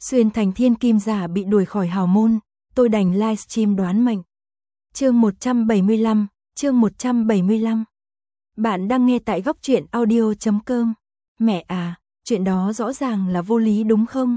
Xuyên thành thiên kim giả bị đuổi khỏi hào môn, tôi đành livestream đoán mệnh. Chương 175, chương 175. Bạn đang nghe tại góc truyện audio.com. Mẹ à, chuyện đó rõ ràng là vô lý đúng không?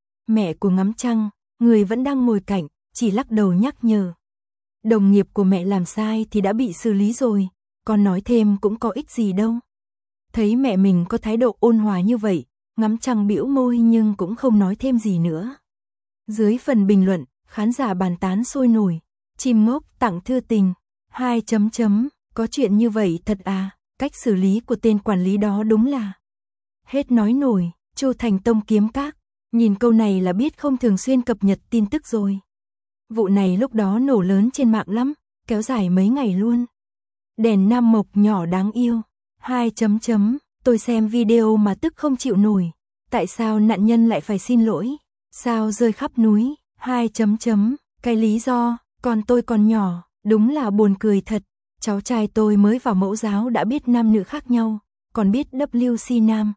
Mẹ của Ngắm Trăng, người vẫn đang ngồi cạnh, chỉ lắc đầu nhắc nhở. Đồng nghiệp của mẹ làm sai thì đã bị xử lý rồi, con nói thêm cũng có ích gì đâu. Thấy mẹ mình có thái độ ôn hòa như vậy, Ngắm Trăng bĩu môi nhưng cũng không nói thêm gì nữa. Dưới phần bình luận, khán giả bàn tán sôi nổi. Chim ngốc tặng thư tình. 2 chấm chấm, có chuyện như vậy thật à, cách xử lý của tên quản lý đó đúng là. Hết nói nổi, Chu Thành Tông kiếm các. Nhìn câu này là biết không thường xuyên cập nhật tin tức rồi. Vụ này lúc đó nổ lớn trên mạng lắm, kéo dài mấy ngày luôn. Đèn Nam Mộc nhỏ đáng yêu. 2 chấm chấm, tôi xem video mà tức không chịu nổi. Tại sao nạn nhân lại phải xin lỗi? Sao rơi khắp núi? 2 chấm chấm, cái lý do, còn tôi còn nhỏ, đúng là buồn cười thật. Cháu trai tôi mới vào mẫu giáo đã biết nam nữ khác nhau, còn biết WC nam,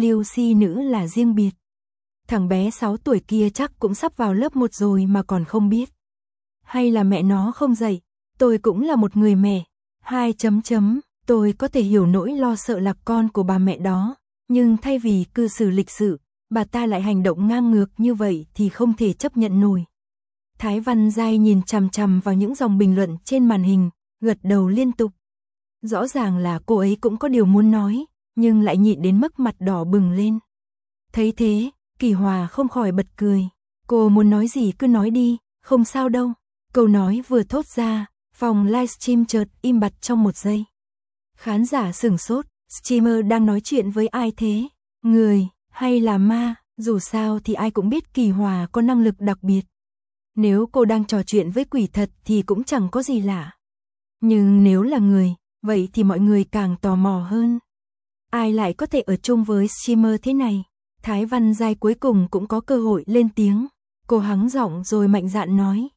WC nữ là riêng biệt. Thằng bé 6 tuổi kia chắc cũng sắp vào lớp 1 rồi mà còn không biết. Hay là mẹ nó không dạy, tôi cũng là một người mẹ. 2 chấm chấm, tôi có thể hiểu nỗi lo sợ lạc con của bà mẹ đó, nhưng thay vì cư xử lịch sự, bà ta lại hành động ngang ngược như vậy thì không thể chấp nhận nổi. Thái Văn Giai nhìn chằm chằm vào những dòng bình luận trên màn hình, gật đầu liên tục. Rõ ràng là cô ấy cũng có điều muốn nói, nhưng lại nhịn đến mức mặt đỏ bừng lên. Thấy thế, Kỳ Hòa không khỏi bật cười. Cô muốn nói gì cứ nói đi, không sao đâu. Câu nói vừa thốt ra, phòng livestream chợt im bặt trong một giây. Khán giả sửng sốt, streamer đang nói chuyện với ai thế? Người, hay là ma? Dù sao thì ai cũng biết Kỳ Hòa có năng lực đặc biệt. Nếu cô đang trò chuyện với quỷ thật thì cũng chẳng có gì lạ. Nhưng nếu là người, vậy thì mọi người càng tò mò hơn. Ai lại có thể ở chung với streamer thế này? Thái Văn Giai cuối cùng cũng có cơ hội lên tiếng. Cô hắng giọng rồi mạnh dạn nói.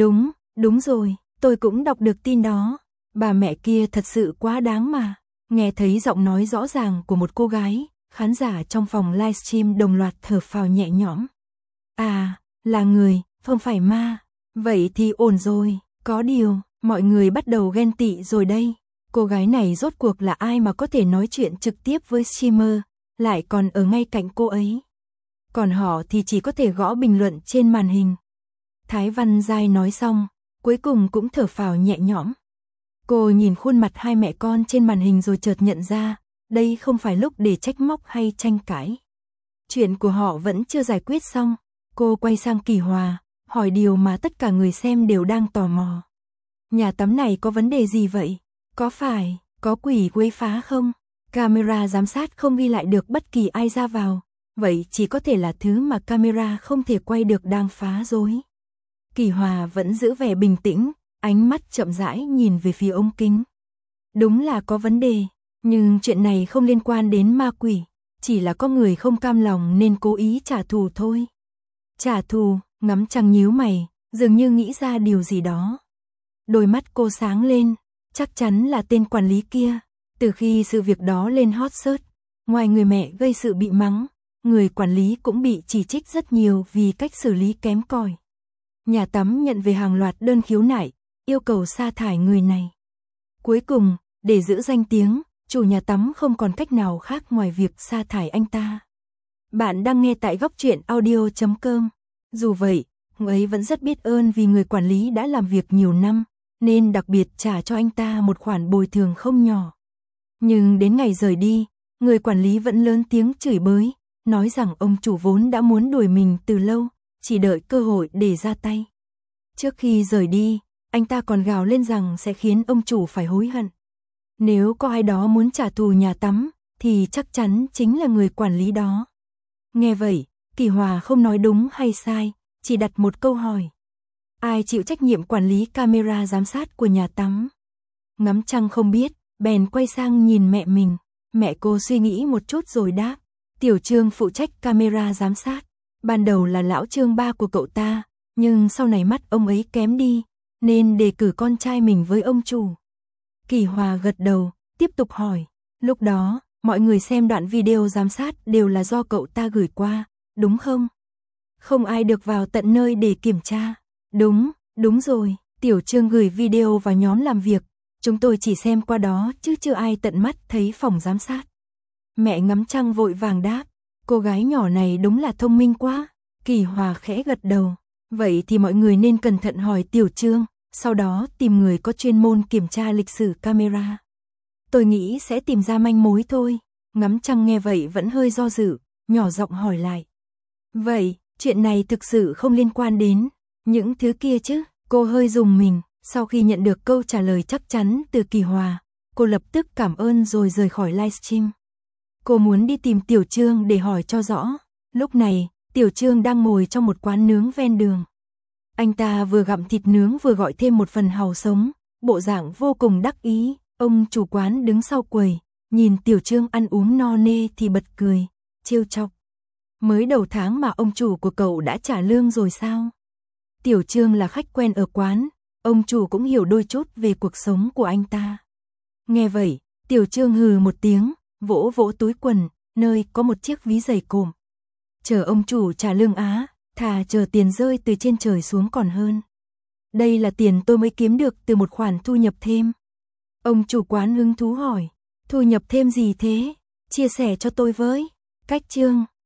Đúng rồi, tôi cũng đọc được tin đó. Bà mẹ kia thật sự quá đáng mà. Nghe thấy giọng nói rõ ràng của một cô gái, khán giả trong phòng livestream đồng loạt thở phào nhẹ nhõm. À, là người, không phải ma. Vậy thì ổn rồi, có điều, mọi người bắt đầu ghen tị rồi đây. Cô gái này rốt cuộc là ai mà có thể nói chuyện trực tiếp với streamer, lại còn ở ngay cạnh cô ấy. Còn họ thì chỉ có thể gõ bình luận trên màn hình. Thái Văn Giai nói xong, cuối cùng cũng thở phào nhẹ nhõm. Cô nhìn khuôn mặt hai mẹ con trên màn hình rồi chợt nhận ra, đây không phải lúc để trách móc hay tranh cãi. Chuyện của họ vẫn chưa giải quyết xong. Cô quay sang Kỳ Hòa, hỏi điều mà tất cả người xem đều đang tò mò. Nhà tắm này có vấn đề gì vậy? Có phải có quỷ quấy phá không? Camera giám sát không ghi lại được bất kỳ ai ra vào. Vậy chỉ có thể là thứ mà camera không thể quay được đang phá rối. Kỳ Hòa vẫn giữ vẻ bình tĩnh, ánh mắt chậm rãi nhìn về phía ống kính. Đúng là có vấn đề, nhưng chuyện này không liên quan đến ma quỷ, chỉ là có người không cam lòng nên cố ý trả thù thôi. Trả thù? Ngắm Trăng nhíu mày, dường như nghĩ ra điều gì đó. Đôi mắt cô sáng lên, chắc chắn là tên quản lý kia. Từ khi sự việc đó lên hot search, ngoài người mẹ gây sự bị mắng, người quản lý cũng bị chỉ trích rất nhiều vì cách xử lý kém cỏi. Nhà tắm nhận về hàng loạt đơn khiếu nại, yêu cầu sa thải người này. Cuối cùng, để giữ danh tiếng, chủ nhà tắm không còn cách nào khác ngoài việc sa thải anh ta. Bạn đang nghe tại góc truyện audio.com. Dù vậy, ông ấy vẫn rất biết ơn vì người quản lý đã làm việc nhiều năm, nên đặc biệt trả cho anh ta một khoản bồi thường không nhỏ. Nhưng đến ngày rời đi, người quản lý vẫn lớn tiếng chửi bới, nói rằng ông chủ vốn đã muốn đuổi mình từ lâu, chỉ đợi cơ hội để ra tay. Trước khi rời đi, anh ta còn gào lên rằng sẽ khiến ông chủ phải hối hận. Nếu có ai đó muốn trả thù nhà tắm, thì chắc chắn chính là người quản lý đó. Nghe vậy, Kỳ Hòa không nói đúng hay sai, chỉ đặt một câu hỏi. Ai chịu trách nhiệm quản lý camera giám sát của nhà tắm? Ngắm Trăng không biết, bèn quay sang nhìn mẹ mình. Mẹ cô suy nghĩ một chút rồi đáp. Tiểu Trương phụ trách camera giám sát. Ban đầu là lão Trương ba của cậu ta, nhưng sau này mắt ông ấy kém đi, nên đề cử con trai mình với ông chủ. Kỳ Hòa gật đầu, tiếp tục hỏi. Lúc đó, mọi người xem đoạn video giám sát đều là do cậu ta gửi qua, đúng không? Không ai được vào tận nơi để kiểm tra. Đúng rồi, Tiểu Trương gửi video vào nhóm làm việc, chúng tôi chỉ xem qua đó chứ chưa ai tận mắt thấy phòng giám sát. Mẹ Ngắm Trăng vội vàng đáp, cô gái nhỏ này đúng là thông minh quá. Kỳ Hòa khẽ gật đầu, vậy thì mọi người nên cẩn thận hỏi Tiểu Trương, sau đó tìm người có chuyên môn kiểm tra lịch sử camera. Tôi nghĩ sẽ tìm ra manh mối thôi. Ngắm Trăng nghe vậy vẫn hơi do dự, nhỏ giọng hỏi lại. Vậy, chuyện này thực sự không liên quan đến những thứ kia chứ? Cô hơi rùng mình, sau khi nhận được câu trả lời chắc chắn từ Kỳ Hòa, cô lập tức cảm ơn rồi rời khỏi livestream. Cô muốn đi tìm Tiểu Trương để hỏi cho rõ. Lúc này, Tiểu Trương đang ngồi trong một quán nướng ven đường. Anh ta vừa gặm thịt nướng vừa gọi thêm một phần hàu sống, bộ dạng vô cùng đắc ý. Ông chủ quán đứng sau quầy, nhìn Tiểu Trương ăn uống no nê thì bật cười, trêu chọc. Mới đầu tháng mà ông chủ của cậu đã trả lương rồi sao? Tiểu Trương là khách quen ở quán, ông chủ cũng hiểu đôi chút về cuộc sống của anh ta. Nghe vậy, Tiểu Trương hừ một tiếng, vỗ vỗ túi quần, nơi có một chiếc ví giày cộm. Chờ ông chủ trả lương á, thà chờ tiền rơi từ trên trời xuống còn hơn. Đây là tiền tôi mới kiếm được từ một khoản thu nhập thêm. Ông chủ quán hứng thú hỏi, thu nhập thêm gì thế? Chia sẻ cho tôi với. Cách Trương.